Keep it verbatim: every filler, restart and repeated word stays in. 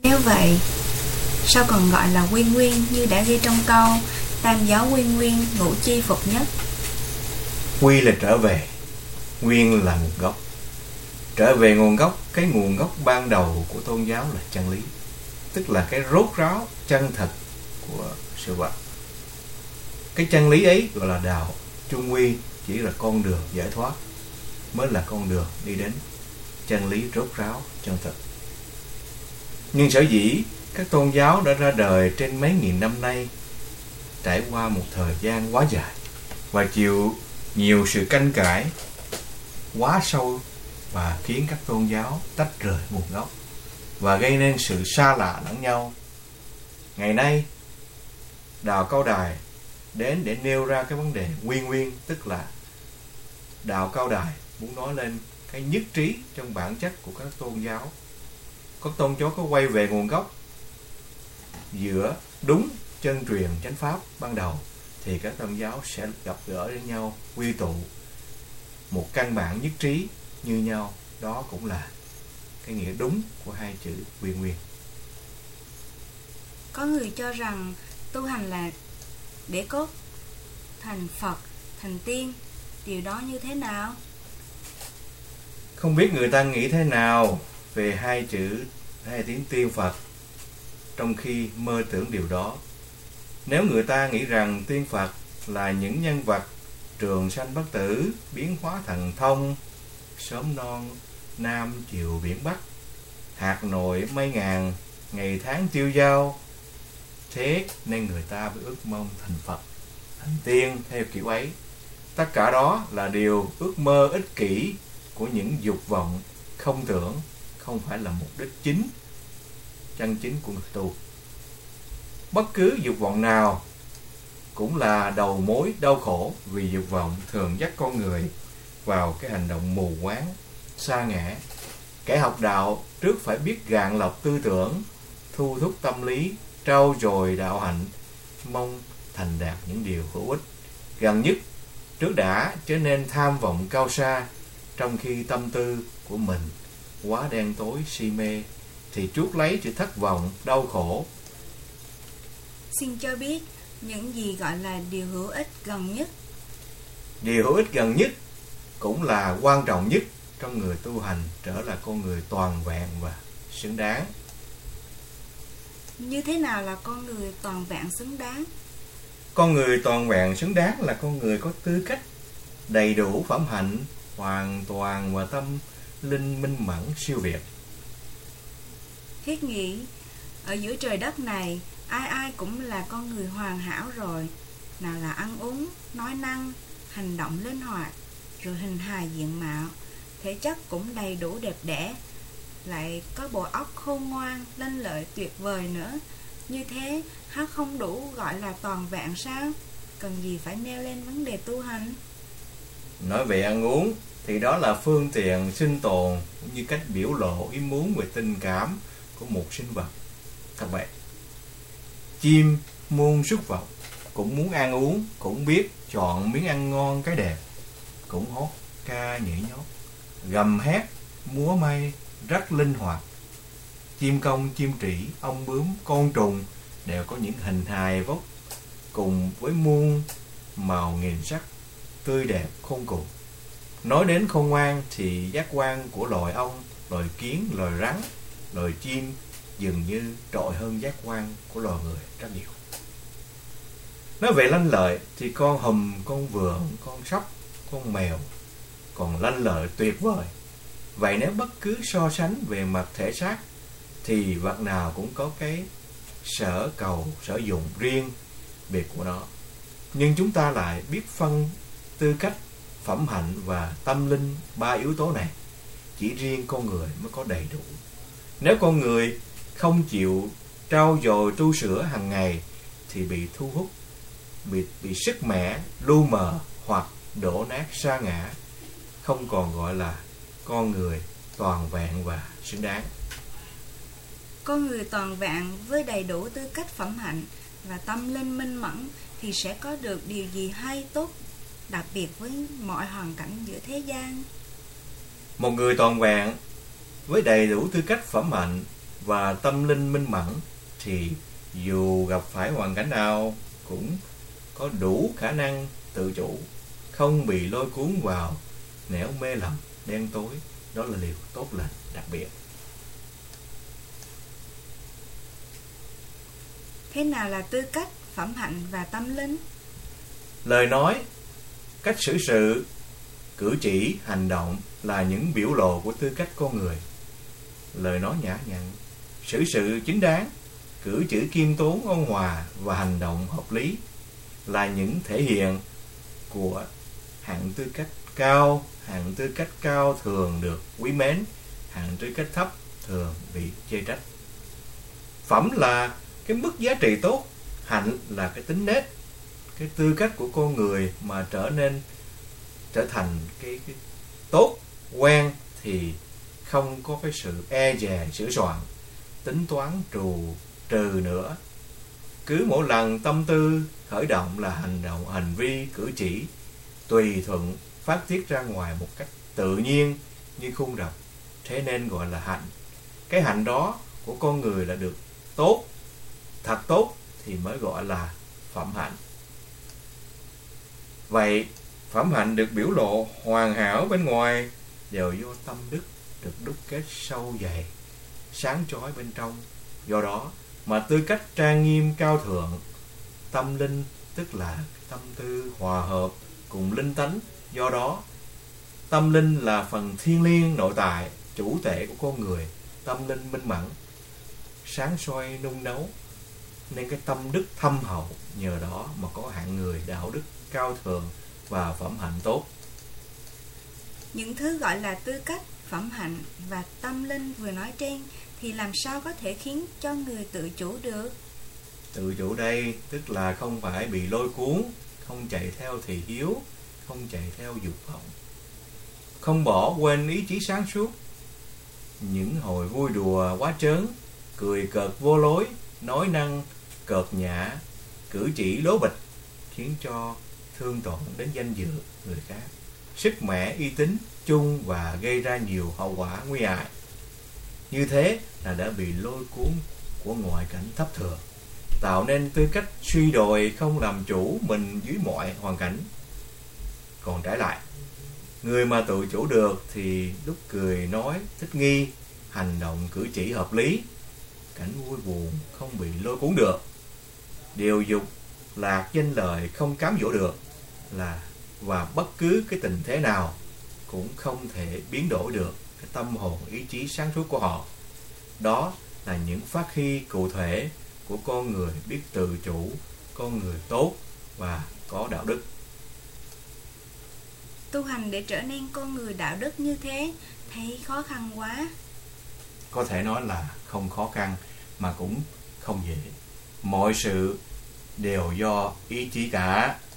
Nếu vậy, sao còn gọi là quy nguyên như đã ghi trong câu tam giáo quy nguyên, ngũ chi phục nhất? Quy là trở về, nguyên là nguồn gốc. Trở về nguồn gốc, cái nguồn gốc ban đầu của tôn giáo là chân lý, tức là cái rốt ráo chân thật của sự vật. Cái chân lý ấy gọi là đạo. Trung quy chỉ là con đường giải thoát, mới là con đường đi đến chân lý rốt ráo chân thật. Nhưng sở dĩ các tôn giáo đã ra đời trên mấy nghìn năm nay, trải qua một thời gian quá dài và chịu nhiều sự tranh cãi quá sâu, và khiến các tôn giáo tách rời nguồn gốc và gây nên sự xa lạ lẫn nhau. Ngày nay, đạo Cao Đài đến để nêu ra cái vấn đề quy nguyên, tức là đạo Cao Đài muốn nói lên cái nhất trí trong bản chất của các tôn giáo. Các tôn giáo có quay về nguồn gốc giữa đúng chân truyền chánh pháp ban đầu, thì các tôn giáo sẽ gặp gỡ với nhau, quy tụ một căn bản nhất trí như nhau. Đó cũng là cái nghĩa đúng của hai chữ quy nguyên. Có người cho rằng tu hành là để cốt thành Phật, thành tiên. Điều đó như thế nào? Không biết người ta nghĩ thế nào về hai chữ, hai tiếng tiên Phật, trong khi mơ tưởng điều đó. Nếu người ta nghĩ rằng tiên Phật là những nhân vật trường sanh bất tử, biến hóa thần thông, sớm non nam chiều biển bắc, hạt nội mây ngàn, ngày tháng tiêu dao, thế nên người ta mới ước mong thành Phật, thành tiên theo kiểu ấy. Tất cả đó là điều ước mơ ích kỷ của những dục vọng không tưởng, không phải là mục đích chính, chân chính của người tu. Bất cứ dục vọng nào cũng là đầu mối đau khổ, vì dục vọng thường dắt con người vào cái hành động mù quáng, sa ngã. Kẻ học đạo trước phải biết gạn lọc tư tưởng, thu thúc tâm lý, trau dồi đạo hạnh, mong thành đạt những điều hữu ích. Gần nhất, trước đã trở nên tham vọng cao xa, trong khi tâm tư của mình quá đen tối si mê, thì chuốc lấy sự thất vọng, đau khổ. Xin cho biết những gì gọi là điều hữu ích gần nhất? Điều hữu ích gần nhất cũng là quan trọng nhất trong người tu hành, trở là con người toàn vẹn và xứng đáng. Như thế nào là con người toàn vẹn xứng đáng? Con người toàn vẹn xứng đáng là con người có tư cách, đầy đủ phẩm hạnh, hoàn toàn và tâm linh minh mẫn siêu việt. Thiết nghĩ, ở giữa trời đất này, ai ai cũng là con người hoàn hảo rồi. Nào là ăn uống, nói năng, hành động linh hoạt, rồi hình hài diện mạo, thể chất cũng đầy đủ đẹp đẽ, lại có bộ óc khôn ngoan, lanh lợi tuyệt vời nữa. Như thế, há không đủ gọi là toàn vẹn sao? Cần gì phải nêu lên vấn đề tu hành? Nói về ăn uống thì đó là phương tiện sinh tồn, cũng như cách biểu lộ ý muốn về tình cảm của một sinh vật. Thật vậy, chim muôn súc vật cũng muốn ăn uống, cũng biết chọn miếng ăn ngon cái đẹp, cũng hót ca nhảy nhót, gầm hét múa may rất linh hoạt. Chim công, chim trĩ, ong bướm, côn trùng đều có những hình hài vóc cùng với muôn màu nghìn sắc, tươi đẹp khôn cùng. Nói đến khôn ngoan thì giác quan của loài ong, loài kiến, loài rắn, loài chim dường như trội hơn giác quan của loài người rất nhiều. Nói về lanh lợi thì con hùm, con vượn, con sóc, con mèo còn lanh lợi tuyệt vời. Vậy nếu bất cứ so sánh về mặt thể xác thì vật nào cũng có cái sở cầu, sở dụng riêng biệt của nó. Nhưng chúng ta lại biết phân tư cách, phẩm hạnh và tâm linh, ba yếu tố này chỉ riêng con người mới có đầy đủ. Nếu con người không chịu trau dồi tu sửa hàng ngày thì bị thu hút, bị, bị sức mẻ, lu mờ hoặc đổ nát sa ngã, không còn gọi là con người toàn vẹn và xứng đáng. Con người toàn vẹn với đầy đủ tư cách, phẩm hạnh và tâm linh minh mẫn thì sẽ có được điều gì hay tốt, đặc biệt với mọi hoàn cảnh giữa thế gian? Một người toàn vẹn với đầy đủ tư cách, phẩm hạnh và tâm linh minh mẫn thì dù gặp phải hoàn cảnh nào cũng có đủ khả năng tự chủ, không bị lôi cuốn vào nẻo mê lầm đen tối. Đó là điều tốt lành đặc biệt. Thế nào là tư cách, phẩm hạnh và tâm linh? Lời nói, cách xử sự, cử chỉ, hành động là những biểu lộ của tư cách con người. Lời nói nhã nhặn, xử sự chính đáng, cử chỉ khiêm tốn ôn hòa và hành động hợp lý là những thể hiện của hạng tư cách cao. Hạng tư cách cao thường được quý mến, hạng tư cách thấp thường bị chê trách. Phẩm là cái mức giá trị tốt, hạnh là cái tính nết, cái tư cách của con người mà trở nên trở thành cái, cái tốt, quen thì không có cái sự e dè sửa soạn, tính toán trù trừ nữa. Cứ mỗi lần tâm tư khởi động là hành động, hành vi, cử chỉ tùy thuận phát tiết ra ngoài một cách tự nhiên như khung rập, thế nên gọi là hạnh. Cái hạnh đó của con người là được tốt, thật tốt thì mới gọi là phẩm hạnh. Vậy phẩm hạnh được biểu lộ hoàn hảo bên ngoài đều do tâm đức được đúc kết sâu dày, sáng chói bên trong. Do đó mà tư cách trang nghiêm cao thượng. Tâm linh tức là tâm tư hòa hợp cùng linh tánh. Do đó tâm linh là phần thiêng liêng nội tại, chủ thể của con người. Tâm linh minh mẫn, sáng soi nung nấu, nên cái tâm đức thâm hậu. Nhờ đó mà có hạng người đạo đức cao thượng và phẩm hạnh tốt. Những thứ gọi là tư cách, phẩm hạnh và tâm linh vừa nói trên thì làm sao có thể khiến cho người tự chủ được? Tự chủ đây tức là không phải bị lôi cuốn, không chạy theo thị hiếu, không chạy theo dục vọng, không bỏ quên ý chí sáng suốt. Những hồi vui đùa quá trớn, cười cợt vô lối, nói năng cợt nhã, cử chỉ lố bịch khiến cho thương tổn đến danh dự người khác, sức mẻ uy tín chung và gây ra nhiều hậu quả nguy hại. Như thế là đã bị lôi cuốn của ngoại cảnh thấp thường, tạo nên tư cách suy đồi, không làm chủ mình dưới mọi hoàn cảnh. Còn trái lại, người mà tự chủ được thì lúc cười nói thích nghi, hành động cử chỉ hợp lý, cảnh vui buồn không bị lôi cuốn được, điều dục lạc danh lời không cám dỗ được, là và bất cứ cái tình thế nào cũng không thể biến đổi được cái tâm hồn ý chí sáng suốt của họ. Đó là những phát huy cụ thể của con người biết tự chủ, con người tốt và có đạo đức. Tu hành để trở nên con người đạo đức như thế thấy khó khăn quá. Có thể nói là không khó khăn mà cũng không dễ. Mọi sự đều do ý chí cả.